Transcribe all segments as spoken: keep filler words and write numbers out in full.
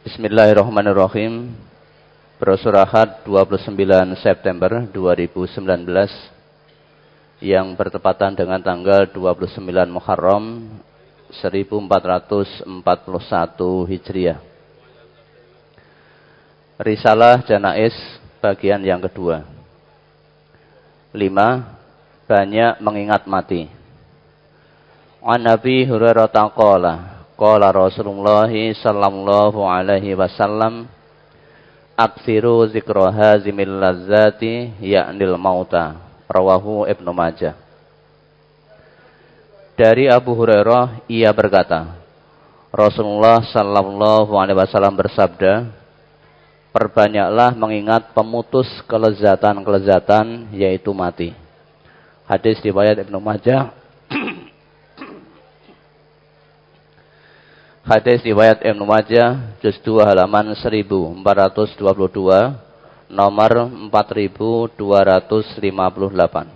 Bismillahirrahmanirrahim. Brosur Ahad dua puluh sembilan September dua ribu sembilan belas yang bertepatan dengan tanggal dua puluh sembilan Muharram seribu empat ratus empat puluh satu Hijriah. Risalah Janais bagian yang kedua. lima. Banyak mengingat mati. An Nabi Hurairah qala qala Rasulullah sallallahu alaihi wasallam aksiru zikra hazimil lazzati ya'nil mauta. Rawahu Ibnu Majah. Dari Abu Hurairah ia berkata, Rasulullah sallallahu alaihi wasallam bersabda, perbanyaklah mengingat pemutus kelezatan-kelezatan yaitu mati. Hadis riwayat Ibnu Majah. Hadis riwayat Ibnu Majah juz dua halaman seribu empat ratus dua puluh dua, nomor empat ribu dua ratus lima puluh delapan.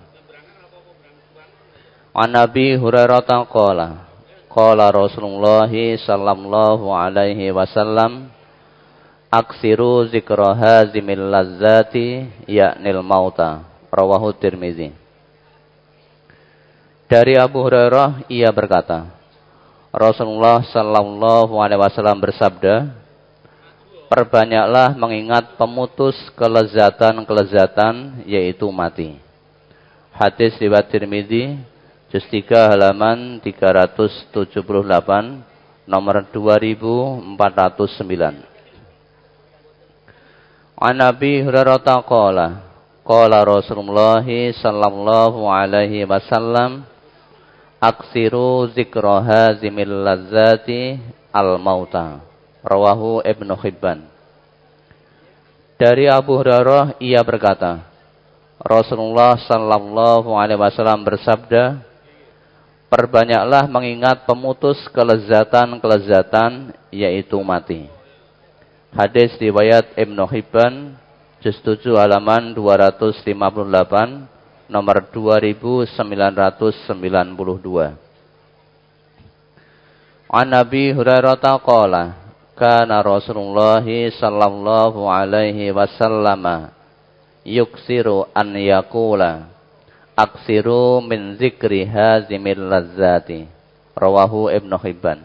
An Nabi Hurairah qala qala Rasulullah sallallahu alaihi wasallam aksiru zikra hazimil lazzati ya'nil mauta. Rawahu Tirmizi. Dari Abu Hurairah ia berkata, Rasulullah sallallahu alaihi wasallam bersabda, perbanyaklah mengingat pemutus kelezatan-kelezatan yaitu mati. Hadis riwayat Tirmizi juz tiga halaman tiga ratus tujuh puluh delapan, nomor dua ribu empat ratus sembilan. An Nabi Hurairah qala qala Rasulullah sallallahu alaihi wasallam aksiru zikra hazimil lazzati al-mauta. Rawahu Ibnu Hibban. Dari Abu Hurairah ia berkata, Rasulullah sallallahu alaihi wasallam bersabda, perbanyaklah mengingat pemutus kelezatan-kelezatan yaitu mati. Hadis riwayat Ibnu Hibban juz tujuh halaman dua ratus lima puluh delapan, nomor dua ribu sembilan ratus sembilan puluh dua. An Nabi Hurairah qala kana Rasulullah sallallahu alaihi wasallam yuksiru an yaqula aksiru min zikri hazimil lazzati. Rawahu Ibnu Hibban.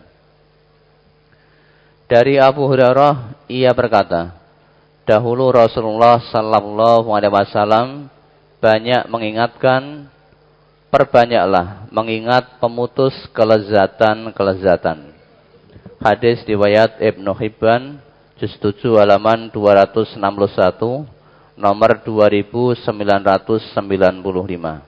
Dari Abu Hurairah ia berkata, dahulu Rasulullah sallallahu alaihi wasallam banyak mengingatkan, perbanyaklah mengingat pemutus kelezatan-kelezatan. Hadis riwayat Ibnu Hibban juz tujuh halaman dua ratus enam puluh satu, nomor dua ribu sembilan ratus sembilan puluh lima.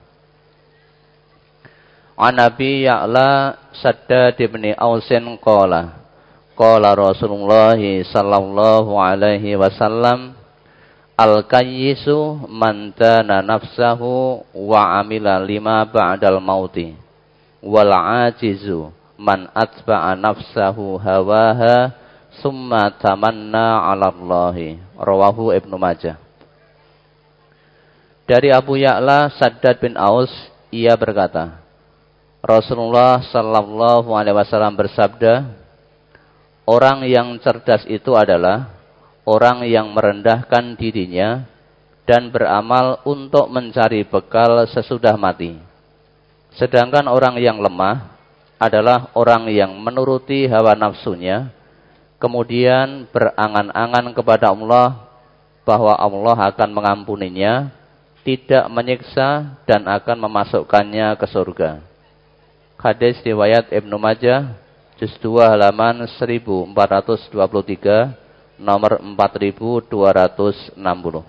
An Abi Ya'la Shaddad bin Ausin qala qala Rasulullah sallallahu alaihi wasallam al-kayyisu man dana nafsahu wa amila lima ba'dal mauti wal ajizu man atba'a nafsahu hawaha summa tamanna 'ala Allahi. Rawahu Ibnu Majah. Dari Abu Ya'la Shaddad bin Aus ia berkata, Rasulullah sallallahu alaihi wasallam bersabda, orang yang cerdas itu adalah orang yang merendahkan dirinya dan beramal untuk mencari bekal sesudah mati. Sedangkan orang yang lemah adalah orang yang menuruti hawa nafsunya, kemudian berangan-angan kepada Allah bahwa Allah akan mengampuninya, tidak menyiksa dan akan memasukkannya ke surga. Hadis riwayat Ibnu Majah juz dua halaman seribu empat ratus dua puluh tiga, nomor empat ribu dua ratus enam puluh.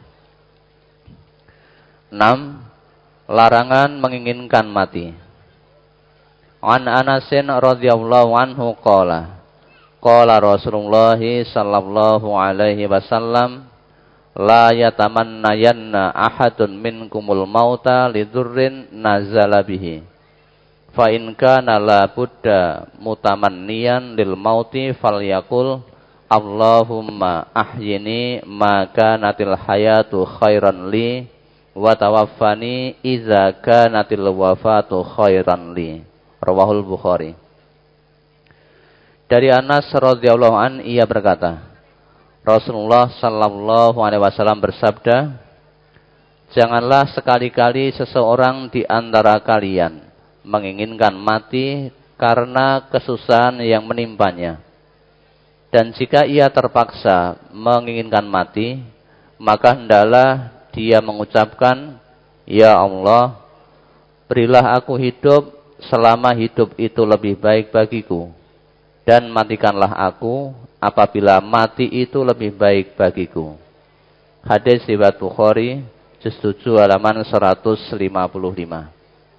enam. Larangan menginginkan mati. An Anasin radhiyallahu anhu qala qala Rasulullah sallallahu alaihi wasallam la yatamannayanna ahadun minkumul mauta lidurrin nazala bihi fa in kana la budda mutamanniyan lil mauti falyaqul Allahumma ahyini maka natil hayatu khairan li wa tawaffani idza kanatil wafatu khairan li. Rawahul Bukhari. Dari Anas radhiyallahu an ia berkata, Rasulullah sallallahu alaihi wasallam bersabda, janganlah sekali-kali seseorang di antara kalian menginginkan mati karena kesusahan yang menimpanya. Dan jika ia terpaksa menginginkan mati, maka hendaklah dia mengucapkan, ya Allah, berilah aku hidup selama hidup itu lebih baik bagiku, dan matikanlah aku apabila mati itu lebih baik bagiku. Hadis riwayat Bukhari, juz tujuh halaman seratus lima puluh lima.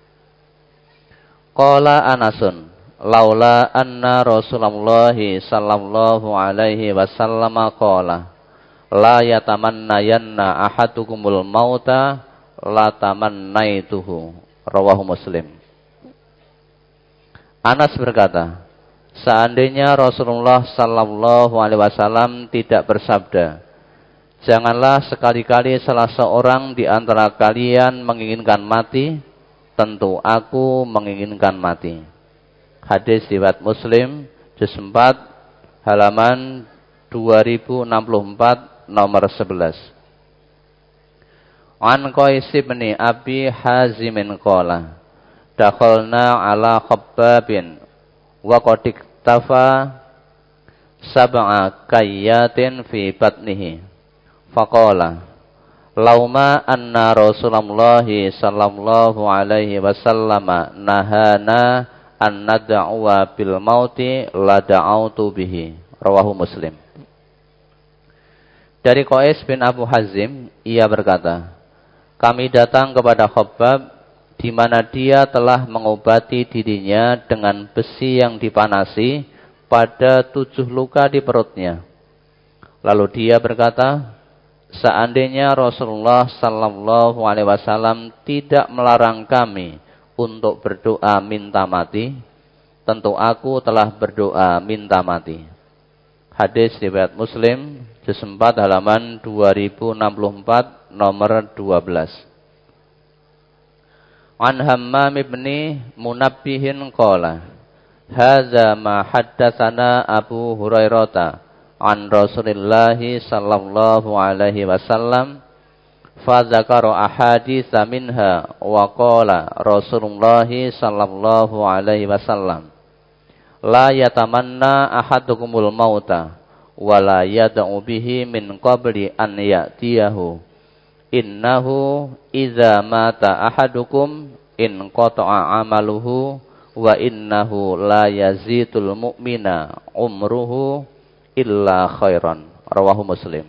Qala Anasun, laula anna Rasulullah sallallahu alaihi wasallam qala, la yatamannayanna ahadukumul mauta la tamannaituhu. Rawahu Muslim. Anas berkata, seandainya Rasulullah sallallahu alaihi wasallam tidak bersabda, janganlah sekali-kali salah seorang di antara kalian menginginkan mati, tentu aku menginginkan mati. Hadis riwayat Muslim, juz empat, halaman dua ribu enam puluh empat, nomor sebelas. An Qais bin Abi Hazim qala, dakhalna ala Khabbabin wa qad iktafa sab'a kayyatin fi batnihi. Faqala, lauma anna Rasulullah sallallahu alaihi wasallam nahana an nad'uwa bil mauti la da'autu bihi. Rawahu Muslim. Dari Qais bin Abu Hazim, ia berkata, kami datang kepada Khabbab di mana dia telah mengobati dirinya dengan besi yang dipanasi pada tujuh luka di perutnya. Lalu dia berkata, seandainya Rasulullah sallallahu alaihi wasallam tidak melarang kami untuk berdoa minta mati, tentu aku telah berdoa minta mati. Hadis riwayat Muslim, juz empat halaman dua ribu enam puluh empat, nomor dua belas. An Hammam ibn Munabbihin qala, hadza ma haddatsana Abu Hurairah an Rasulillah sallallahu alaihi wasallam fa dzakara ahaditsa minha wa qala Rasulullah sallallahu alaihi wasallam, la yatamanna ahadukumul mauta wa la yad'u bihi min qabli an ya'tiyahu. Innahu idza mata ahadukum in qata'a amaluhu wa innahu la yazidul mu'mina umruhu illa khairan. Rawahu Muslim.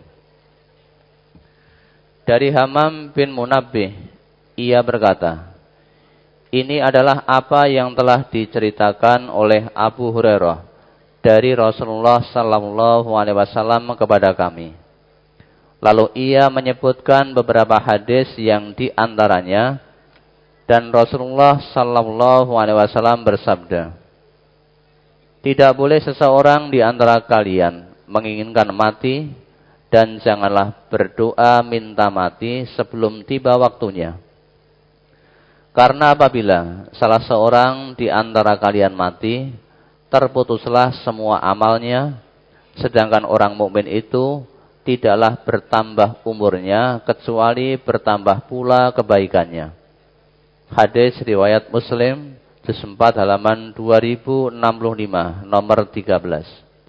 Dari Hammam bin Munabbih, ia berkata, ini adalah apa yang telah diceritakan oleh Abu Hurairah dari Rasulullah sallallahu alaihi wasallam kepada kami. Lalu ia menyebutkan beberapa hadis yang diantaranya, dan Rasulullah sallallahu alaihi wasallam bersabda, tidak boleh seseorang di antara kalian menginginkan mati, dan janganlah berdoa minta mati sebelum tiba waktunya. Karena apabila salah seorang di antara kalian mati, terputuslah semua amalnya, sedangkan orang mukmin itu tidaklah bertambah umurnya kecuali bertambah pula kebaikannya. Hadis riwayat Muslim, juz empat halaman dua ribu enam puluh lima, nomor tiga belas.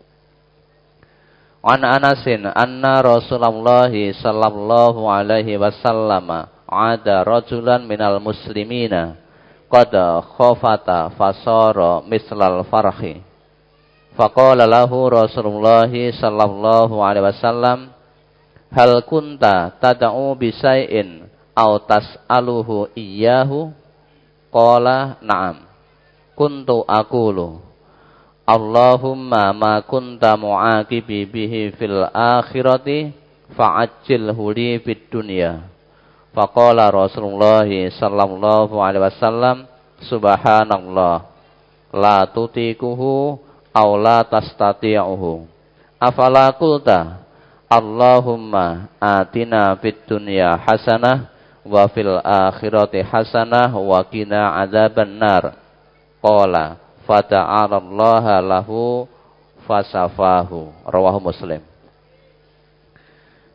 An Anasin anna Rasulullah sallallahu alaihi wasallam ada rajulan minal muslimina qad khafata fasara mislal farhi. Faqala lahu Rasulullah sallallahu alaihi wasallam, hal kunta tad'u bi syai'in aw tas'aluhu iyyahu? Qala na'am. Kuntu aqulu, Allahumma ma kunta mu'aqibi bihi fil akhirati fa'ajjilhu li fid dunya. Faqala Rasulullah sallallahu alaihi wasallam, subhanallah, la tutikuhu aw la tastati'uhu. Afala qulta Allahumma atina fid dunya hasanah wa fil akhirati hasanah wa qina adzaban nar. Qala fata'alallaha lahu fasafahu. Rawahu Muslim.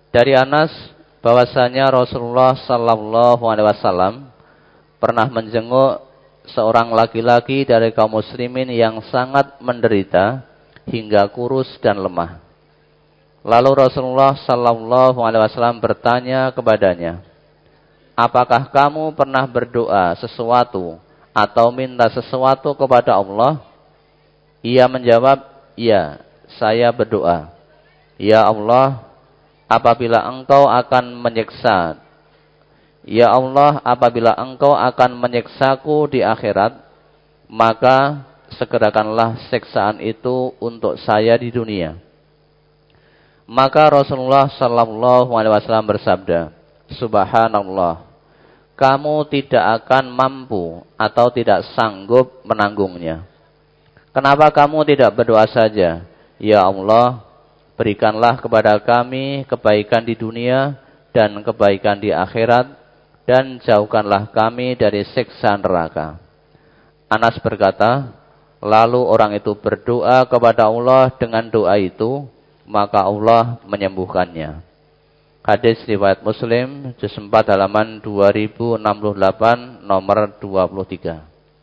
Dari Anas bahwasanya Rasulullah sallallahu alaihi wasallam pernah menjenguk seorang laki-laki dari kaum muslimin yang sangat menderita hingga kurus dan lemah. Lalu Rasulullah sallallahu alaihi wasallam bertanya kepadanya, "Apakah kamu pernah berdoa sesuatu atau minta sesuatu kepada Allah?" Ia menjawab, "Ya, saya berdoa. Ya Allah, apabila engkau akan menyiksa Ya Allah, apabila engkau akan menyiksaku di akhirat, maka segerakanlah siksaan itu untuk saya di dunia." Maka Rasulullah sallallahu alaihi wasallam bersabda, "Subhanallah, kamu tidak akan mampu atau tidak sanggup menanggungnya. Kenapa kamu tidak berdoa saja? Ya Allah, berikanlah kepada kami kebaikan di dunia dan kebaikan di akhirat, dan jauhkanlah kami dari siksa neraka." Anas berkata, lalu orang itu berdoa kepada Allah dengan doa itu, maka Allah menyembuhkannya. Hadis riwayat Muslim, juz empat halaman dua ribu enam puluh delapan, nomor dua puluh tiga.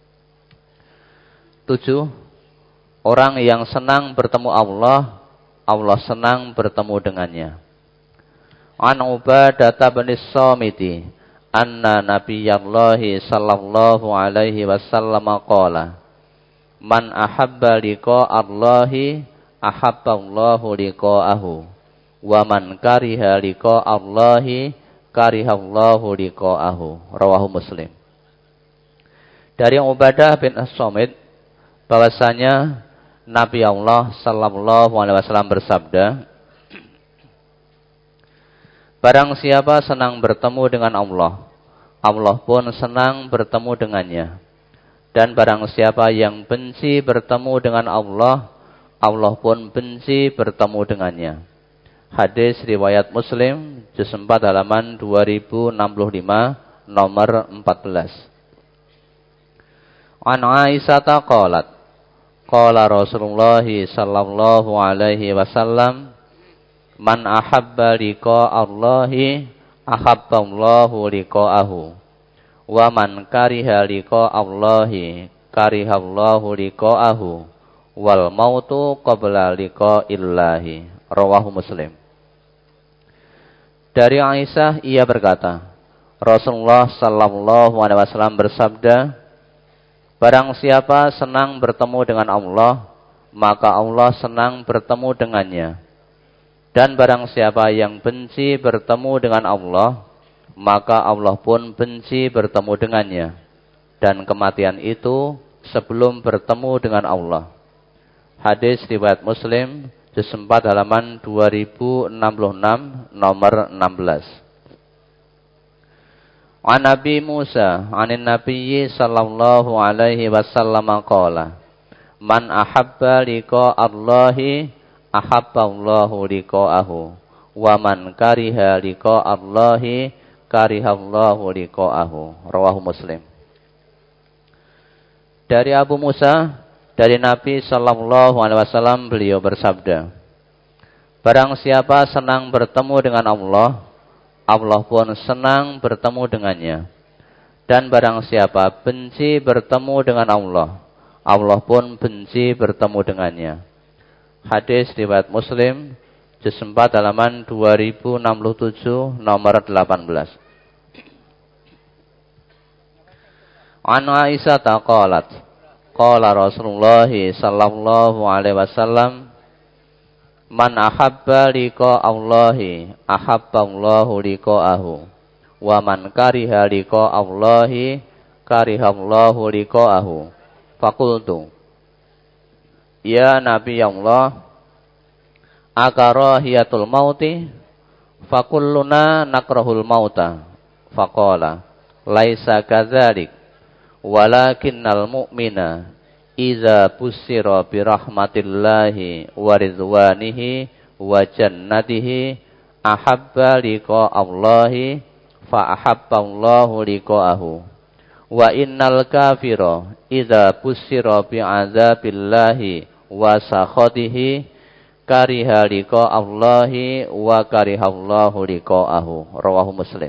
tujuh. Orang yang senang bertemu Allah, Allah senang bertemu dengannya. An Ubadah bin Samiti anna Nabiyallahi sallallahu alaihi wasallam qala, "Man ahabba liqa'allahi ahabballahu liqa'ahu, wa man kariha liqa'allahi karihallahu liqa'ahu." Rawahu Muslim. Dari Ubadah bin As-Samit bahwasanya Nabi Allah sallallahu alaihi wasallam bersabda, "Barang siapa senang bertemu dengan Allah, Allah pun senang bertemu dengannya. Dan barang siapa yang benci bertemu dengan Allah, Allah pun benci bertemu dengannya." Hadis riwayat Muslim, juz empat halaman dua ribu enam puluh lima, nomor empat belas. An Aisyah qalat, qala Rasulullah sallallahu alaihi wasallam, "Man ahabba liqa'allahi ahabballahu liqa'ahu, wa man kariha liqa'allahi karihallahu liqa'ahu, wal mautu qabla liqa'illahi." Rawahu Muslim. Dari Aisyah ia berkata, Rasulullah sallallahu alaihi wasallam bersabda, "Barang siapa senang bertemu dengan Allah, maka Allah senang bertemu dengannya. Dan barang siapa yang benci bertemu dengan Allah, maka Allah pun benci bertemu dengannya. Dan kematian itu sebelum bertemu dengan Allah." Hadis riwayat Muslim, juz empat halaman dua ribu enam puluh enam, nomor enam belas. An Nabi Musa, anin Nabiyyi sallallahu alaihi wasallam qala, "Man ahabba liqa'allahi ahabballahu liqa'ahu, wa man kariha liqa'allahi karihallahu liqa'ahu." Rawahu Muslim. Dari Abu Musa, dari Nabi sallallahu alaihi wasallam, beliau bersabda, "Barang siapa senang bertemu dengan Allah, Allah pun senang bertemu dengannya. Dan barang siapa benci bertemu dengan Allah, Allah pun benci bertemu dengannya." Hadis riwayat Muslim, juz empat halaman dua ribu enam puluh tujuh, nomor delapan belas. An Aisyah qalat, qala Rasulullah sallallahu alaihi wasallam, "Man ahabba liqa'allahi ahabballahu liqa'ahu, wa man kariha liqa'allahi karihallahu liqa'ahu." Faqultu, "Ya Nabi Allah, akarahiyatul mauti? Fakulluna nakrahul mauta." Faqala, "Laisa kadzalik, walakinnal mu'mina idza busyira bi rahmatillahi wa ridwanihi wa jannatihi ahabba liqa'allahi fa ahabballahu liqa'ahu, wa innal kafira idza busyira bi 'adzabillahi wa sakhatihi kariha liqa'allahi wa karihallahu liqa'ahu. Rawahu Muslim.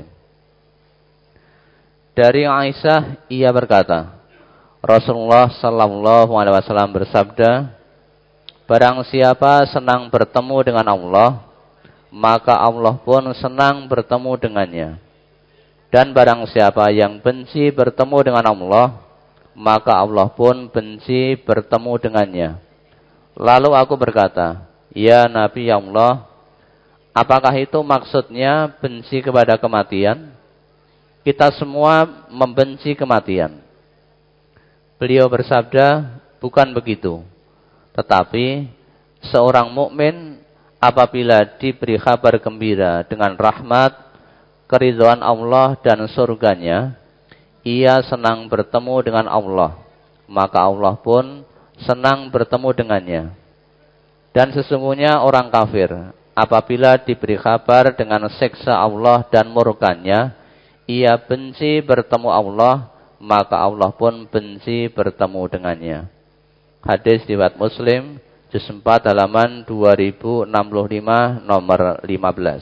Dari Aisyah ia berkata, Rasulullah sallallahu alaihi wasallam bersabda, barang siapa senang bertemu dengan Allah, maka Allah pun senang bertemu dengannya. Dan barang siapa yang benci bertemu dengan Allah, maka Allah pun benci bertemu dengannya. Lalu aku berkata, ya Nabi Allah, apakah itu maksudnya benci kepada kematian? Kita semua membenci kematian. Beliau bersabda, bukan begitu. Tetapi seorang mukmin apabila diberi kabar gembira dengan rahmat, keridhaan Allah dan surganya, ia senang bertemu dengan Allah, maka Allah pun senang bertemu dengannya. Dan sesungguhnya orang kafir apabila diberi kabar dengan siksa Allah dan murkanya, ia benci bertemu Allah, maka Allah pun benci bertemu dengannya. Hadis riwayat Muslim, juz empat halaman dua ribu enam puluh lima nomor lima belas.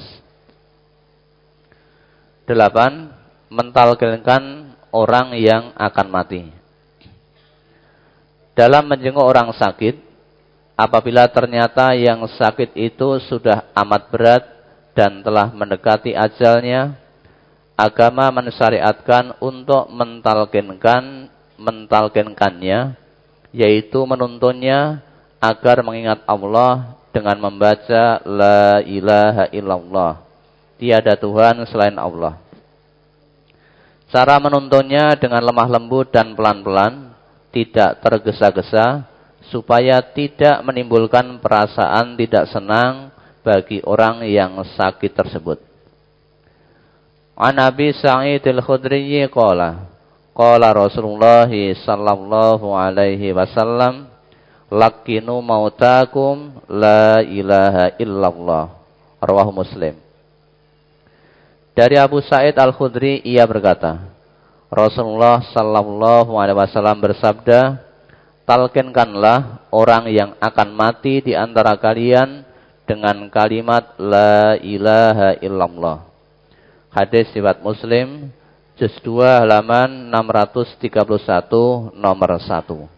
Delapan, mentalkinkan orang yang akan mati. Dalam menjenguk orang sakit, apabila ternyata yang sakit itu sudah amat berat dan telah mendekati ajalnya, agama mensyariatkan untuk mentalkinkan, mentalkinkannya, yaitu menuntunnya agar mengingat Allah dengan membaca La ilaha illallah. Tiada Tuhan selain Allah. Cara menuntunnya dengan lemah lembut dan pelan-pelan, tidak tergesa-gesa, supaya tidak menimbulkan perasaan tidak senang bagi orang yang sakit tersebut. An Abi Sa'id al-Khudri qala, qala Rasulullah sallallahu alaihi wasallam, lakinu mautakum la ilaha illallah. Rawahu Muslim. Dari Abu Sa'id al-Khudri ia berkata, Rasulullah sallallahu alaihi wasallam bersabda, talkinkanlah orang yang akan mati di antara kalian dengan kalimat la ilaha illallah. Hadis riwayat Muslim, juz dua halaman enam ratus tiga puluh satu nomor satu.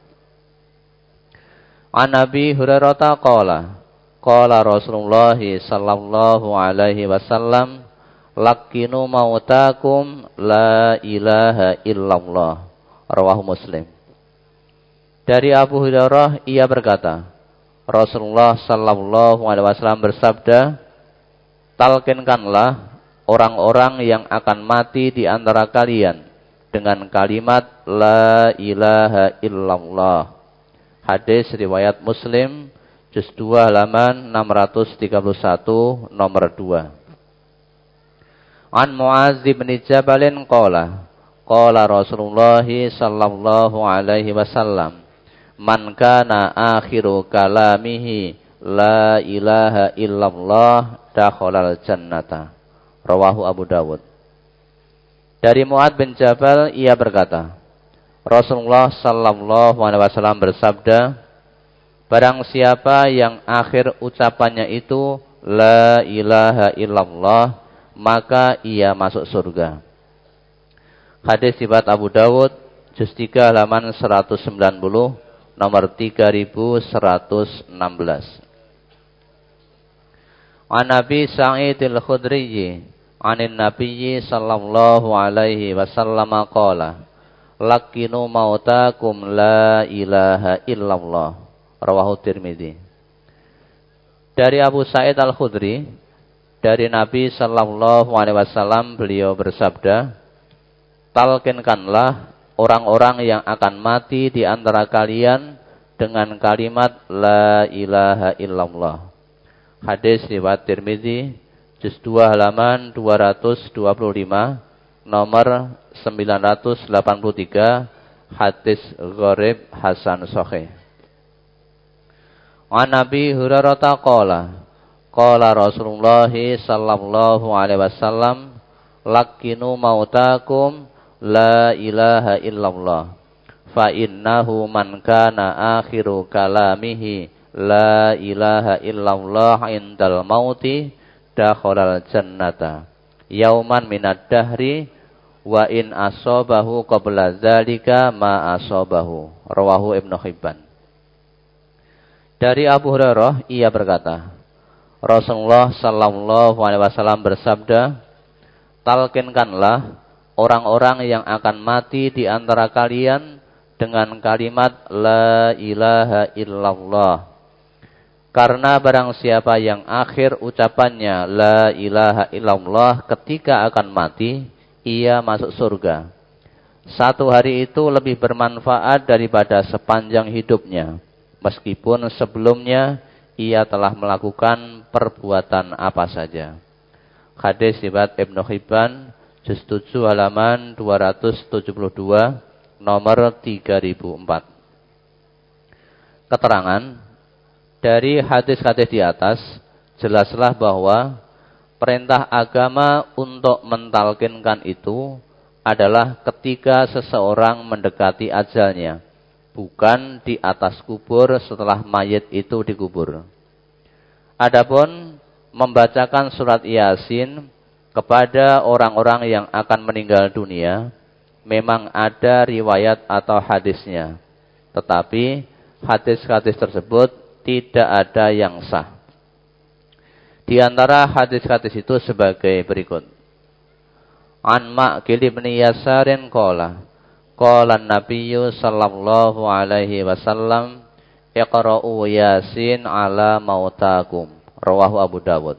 An Abi Hurairah qala, qala Rasulullah sallallahu alaihi wasallam, lakinu mautakum la ilaha illallah. Rawahu Muslim. Dari Abu Hurairah ia berkata, Rasulullah sallallahu alaihi wasallam bersabda, talkinkanlah orang-orang yang akan mati di antara kalian dengan kalimat la ilaha illallah. Hadis riwayat Muslim, juz dua halaman enam ratus tiga puluh satu nomor dua. An Mu'adz bin Jabalin qala, qala Rasulullah sallallahu alaihi wasallam, man kana akhiru kalamihi la ilaha illallah dakhalal jannata. Rawahu Abu Dawud. Dari Mu'adz bin Jabal ia berkata, Rasulullah sallallahu alaihi wasallam bersabda, barang siapa yang akhir ucapannya itu la ilaha illallah, maka ia masuk surga. Hadis riwayat Abu Dawud, juz tiga halaman seratus sembilan puluh, nomor tiga ribu seratus enam belas. An Nabi Sa'id al-Khudri, anin Nabiyyi sallallahu alaihi wasallam qala, lakinu mautakum la ilaha illallah. Rawahu Tirmidzi. Dari Abu Sa'id al-Khudri, dari Nabi sallallahu alaihi wasallam beliau bersabda, talkinkanlah orang-orang yang akan mati di antara kalian dengan kalimat la ilaha illallah. Hadis riwayat Tirmidzi, juz dua halaman dua ratus dua puluh lima, nomor sembilan ratus delapan puluh tiga, hadis gharib hasan sahih. An Nabi Hurairah qala, qala Rasulullah sallallahu alaihi wasallam, lakinu mautakum la ilaha illallah, fa innahu man kana akhiru kalamihi la ilaha illallah indal mauti dakhalal jannata yauman minad dahri wa in asabahu qabla dzalika ma asabahu. Rawahu Ibnu Hibban. Dari Abu Hurairah ia berkata, Rasulullah sallallahu alaihi wasallam bersabda, talkinkanlah orang-orang yang akan mati di antara kalian dengan kalimat la ilaha illallah. Karena barang siapa yang akhir ucapannya la ilaha illallah ketika akan mati, ia masuk surga. Satu hari itu lebih bermanfaat daripada sepanjang hidupnya, meskipun sebelumnya ia telah melakukan perbuatan apa saja. Hadis riwayat Ibnu Hibban, juz tujuh halaman dua ratus tujuh puluh dua, nomor tiga ribu empat. Keterangan dari hadis-hadis di atas jelaslah bahwa perintah agama untuk mentalkinkan itu adalah ketika seseorang mendekati ajalnya, bukan di atas kubur setelah mayit itu dikubur. Adapun membacakan surat Yasin kepada orang-orang yang akan meninggal dunia, memang ada riwayat atau hadisnya. Tetapi hadis-hadis tersebut tidak ada yang sah. Di antara hadis-hadis itu sebagai berikut. An Ma'qil bin Yasarin qala, qala an-nabiyyu sallallahu alaihi wasallam, iqra'u Yasin ala mautakum. Rawahu Abu Dawud.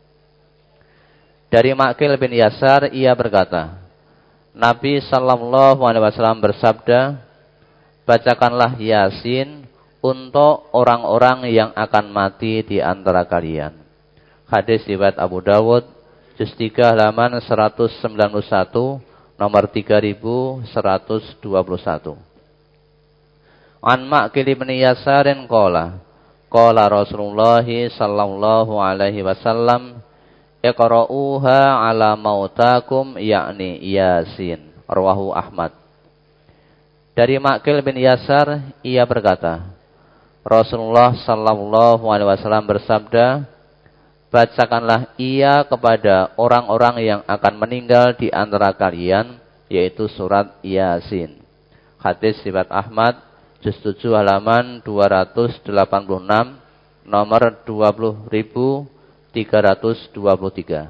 Dari Ma'qil bin Yasar ia berkata, Nabi sallallahu alaihi wasallam bersabda, bacakanlah Yasin untuk orang-orang yang akan mati di antara kalian. Hadis riwayat Abu Dawud, juz tiga halaman seratus sembilan puluh satu, nomor tiga ribu seratus dua puluh satu. An Ma'qil bin Yasarin qala, qala Rasulullah sallallahu alaihi wasallam, iqra'uha ala mautakum yakni Yasin. Rawahu Ahmad. Dari Ma'qil bin Yasar ia berkata, Rasulullah sallallahu alaihi wasallam bersabda, bacakanlah ia kepada orang-orang yang akan meninggal di antara kalian, yaitu surat Yasin. Hadis riwayat Ahmad, juz tujuh halaman dua ratus delapan puluh enam, nomor dua puluh ribu tiga ratus dua puluh tiga.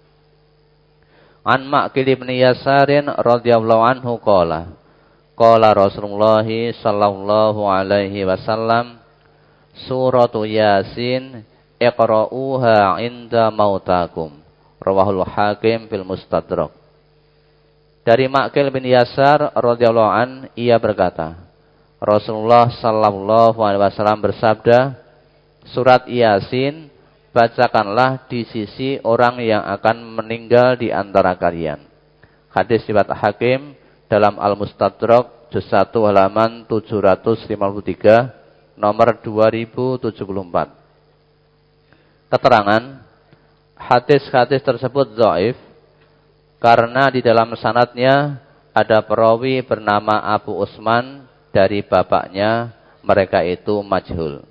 An Ma'qil bin Yasarin radhiyallahu anhu qala, qala Rasulullah sallallahu alaihi wasallam, suratu Yasin iqra'uha inda mautakum. Rawahul Hakim fil Mustadrak. Dari Ma'qil bin Yasar radhiyallahu an ia berkata, Rasulullah sallallahu alaihi wasallam bersabda, surat Yasin bacakanlah di sisi orang yang akan meninggal di antara kalian. Hadis riwayat Hakim dalam Al-Mustadrak, juz satu halaman tujuh ratus lima puluh tiga, nomor dua ribu tujuh puluh empat. Keterangan, hadis-hadis tersebut dhaif karena di dalam sanadnya ada perawi bernama Abu Utsman dari bapaknya, mereka itu majhul.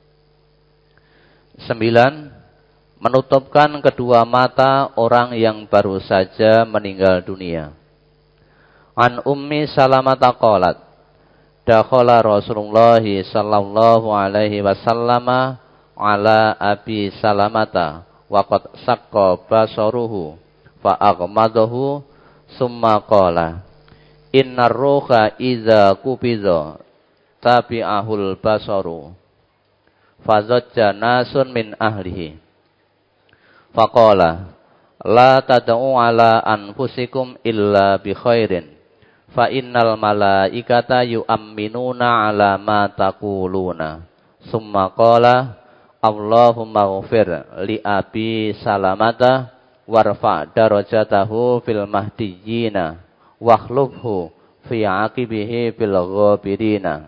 Sembilan, menutupkan kedua mata orang yang baru saja meninggal dunia. An Ummi Salamah qalat, dakhala Rasulullah sallallahu alaihi wasallam ala Abi Salamata wa qad saqqa basaruhu fa aghmadahu summa qala, innar ruha idza kubiza tabi'ahul basaru fazajja nasun min ahlihi faqala la tad'u ala anfusikum illa bi khairin fa innal malaikata yu'minuna ala ma taquluna. Summa qala Allahumma ghfir li Abi Salamata warfa darajatahu fil mahdiyina wakhlubhu fi aqibihi fil ghabirina.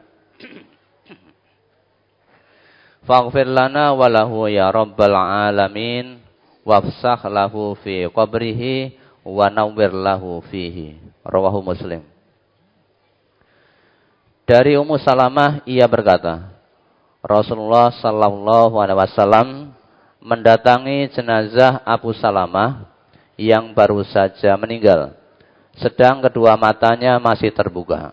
Faghfir lana wa lahu ya rabbal alamin wafsah lahu fi qabrihi wa nawwir lahu fihi. Rawahu Muslim. Dari Ummu Salamah ia berkata, Rasulullah sallallahu alaihi wasallam mendatangi jenazah Abu Salamah yang baru saja meninggal, sedang kedua matanya masih terbuka.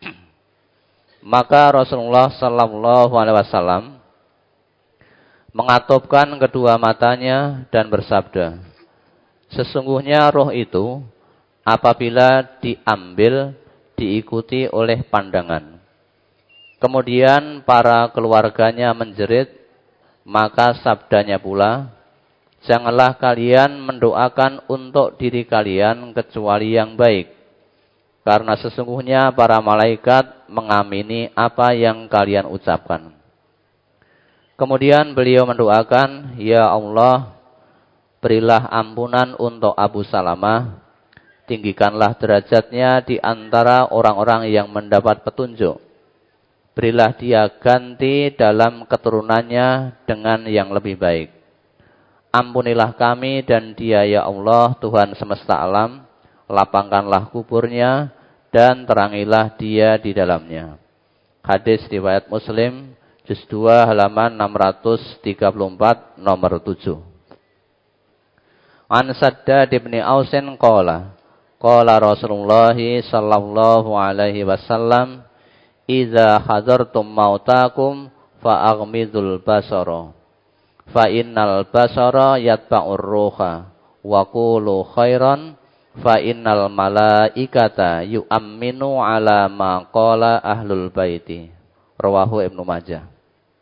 Maka Rasulullah sallallahu alaihi wasallam mengatupkan kedua matanya dan bersabda, sesungguhnya roh itu apabila diambil diikuti oleh pandangan. Kemudian para keluarganya menjerit, maka sabdanya pula, janganlah kalian mendoakan untuk diri kalian kecuali yang baik, karena sesungguhnya para malaikat mengamini apa yang kalian ucapkan. Kemudian beliau mendoakan, ya Allah, berilah ampunan untuk Abu Salamah, tinggikanlah derajatnya di antara orang-orang yang mendapat petunjuk. Berilah dia ganti dalam keturunannya dengan yang lebih baik. Ampunilah kami dan dia ya Allah Tuhan semesta alam. Lapangkanlah kuburnya dan terangilah dia di dalamnya. Hadis riwayat Muslim, juz dua halaman enam ratus tiga puluh empat nomor tujuh. An Saddad bin Ausin qala qala Rasulullah sallallahu alaihi wasallam, Iza hadartum mautakum fa'aghmidul basara fa innal basara yatba'ur ruha wa qulu khairan fa innal malaikata yu'amminu ala ma qala ahlul baiti. Rawahu Ibnu Majah.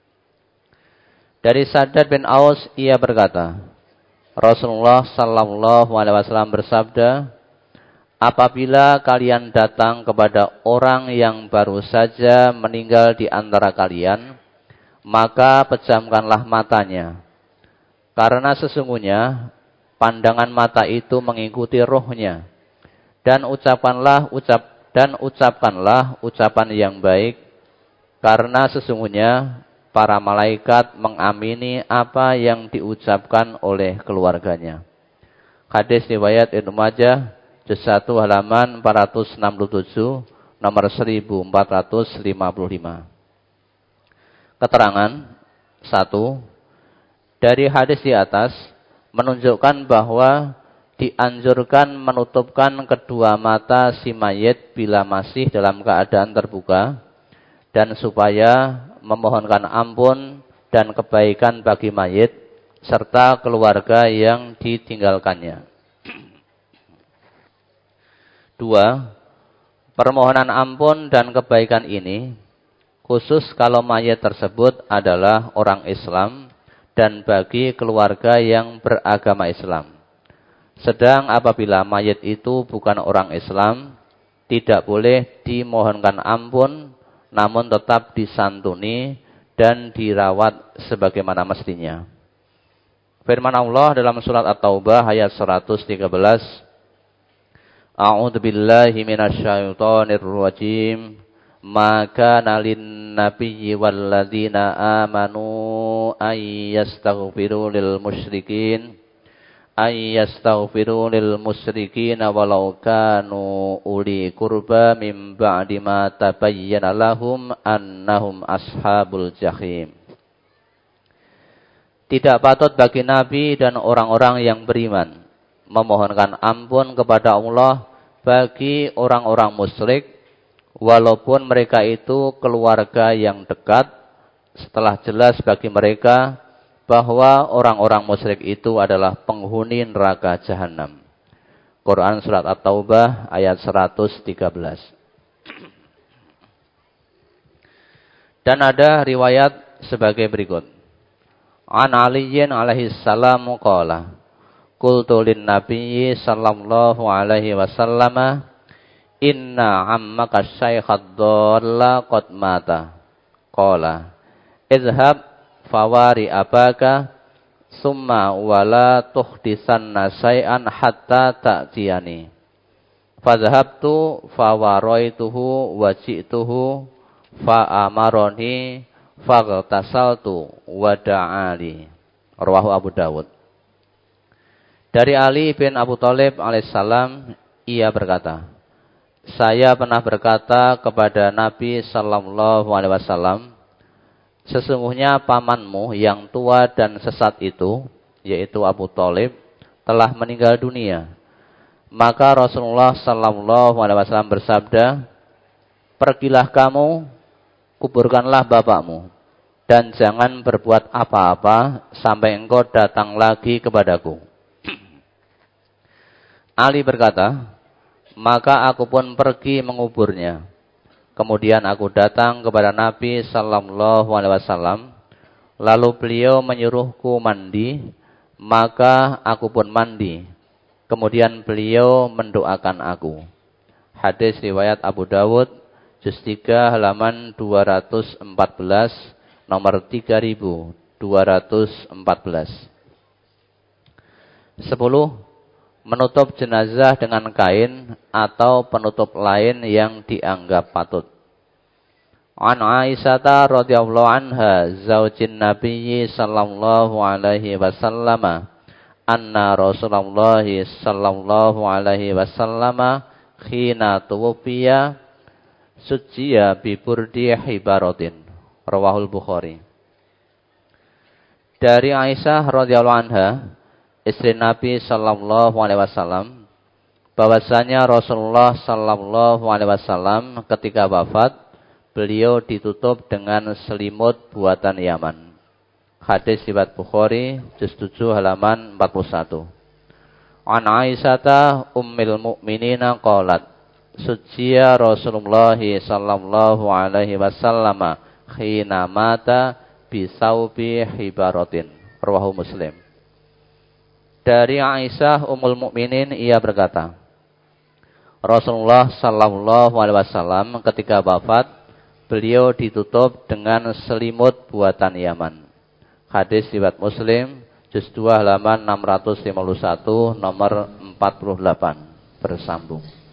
Dari Saddad bin Aus ia berkata, Rasulullah sallallahu alaihi wasallam bersabda, apabila kalian datang kepada orang yang baru saja meninggal di antara kalian, maka pejamkanlah matanya. Karena sesungguhnya pandangan mata itu mengikuti rohnya. Dan ucapkanlah ucap dan ucapkanlah ucapan yang baik, karena sesungguhnya para malaikat mengamini apa yang diucapkan oleh keluarganya. Hadis riwayat Ibnu Majah, juz satu halaman empat ratus enam puluh tujuh nomor seribu empat ratus lima puluh lima. Keterangan satu, dari hadis di atas menunjukkan bahwa dianjurkan menutupkan kedua mata si mayit bila masih dalam keadaan terbuka, dan supaya memohonkan ampun dan kebaikan bagi mayit serta keluarga yang ditinggalkannya. Dua, permohonan ampun dan kebaikan ini khusus kalau mayat tersebut adalah orang Islam dan bagi keluarga yang beragama Islam. Sedang apabila mayat itu bukan orang Islam, tidak boleh dimohonkan ampun, namun tetap disantuni dan dirawat sebagaimana mestinya. Firman Allah dalam surat At-Taubah ayat seratus tiga belas, A'udzu billahi minasyaitonir rajim. Ma kana lin-nabiyyi walladzina amanu ay yastaghfiru lil musyrikin ay yastaghfiru lil musyrikin walau kanu uli qurba min ba'di ma tabayyana lahum annahum ashabul jahim. Tidak patut bagi nabi dan orang-orang yang beriman memohonkan ampun kepada Allah bagi orang-orang musyrik, walaupun mereka itu keluarga yang dekat, setelah jelas bagi mereka bahwa orang-orang musyrik itu adalah penghuni neraka jahanam. Quran surat At-Taubah ayat seratus tiga belas. Dan ada riwayat sebagai berikut. An Aliyin alaihi salam qala qultu lin nabiyyi sallallahu alaihi wasallam, inna ammaka syaikhad dhalla qad mata. Qala izhab fawari abaka summa wala tuhdisanna syai'an hatta ta'tiyani. Fadhhabtu fawaraituhu wa ji'tuhu fa amaroni faghtasaltu wa da'ali. Rawahu Abu Dawud. Dari Ali bin Abu Thalib alaihissalam, ia berkata, saya pernah berkata kepada Nabi sallallahu alaihi wasallam, sesungguhnya pamanmu yang tua dan sesat itu, yaitu Abu Thalib, telah meninggal dunia. Maka Rasulullah sallallahu alaihi wasallam bersabda, pergilah kamu, kuburkanlah bapakmu, dan jangan berbuat apa-apa sampai engkau datang lagi kepadaku. Ali berkata, maka aku pun pergi menguburnya. Kemudian aku datang kepada Nabi sallallahu alaihi wasallam, lalu beliau menyuruhku mandi, maka aku pun mandi. Kemudian beliau mendoakan aku. Hadis riwayat Abu Dawud, juz tiga halaman dua ratus empat belas, nomor tiga ribu dua ratus empat belas. Sepuluh. Menutup jenazah dengan kain atau penutup lain yang dianggap patut. An Aisyah radhiyallahu anha zaujin Nabi sallallahu alaihi wasallam anna Rasulullah sallallahu alaihi wasallam khina tuwfiya sujiya bi burdi hibaratin. Rawahul Bukhari. Dari Aisyah radhiyallahu anha, istri Nabi sallallahu alaihi wasallam, bahwasanya Rasulullah sallallahu alaihi wasallam ketika wafat, beliau ditutup dengan selimut buatan Yaman. Hadis riwayat Bukhari, juz tujuh halaman empat puluh satu. An Aisyah ummil mukminina qalat, sujiya Rasulullah sallallahu alaihi wasallam khina mata bi saubi hibaratin. Rawahu Muslim. Dari Aisyah ummul mukminin, ia berkata, Rasulullah sallallahu alaihi wasallam ketika wafat, beliau ditutup dengan selimut buatan Yaman. Hadis riwayat Muslim, juz dua halaman enam ratus lima puluh satu, nomor empat puluh delapan, bersambung.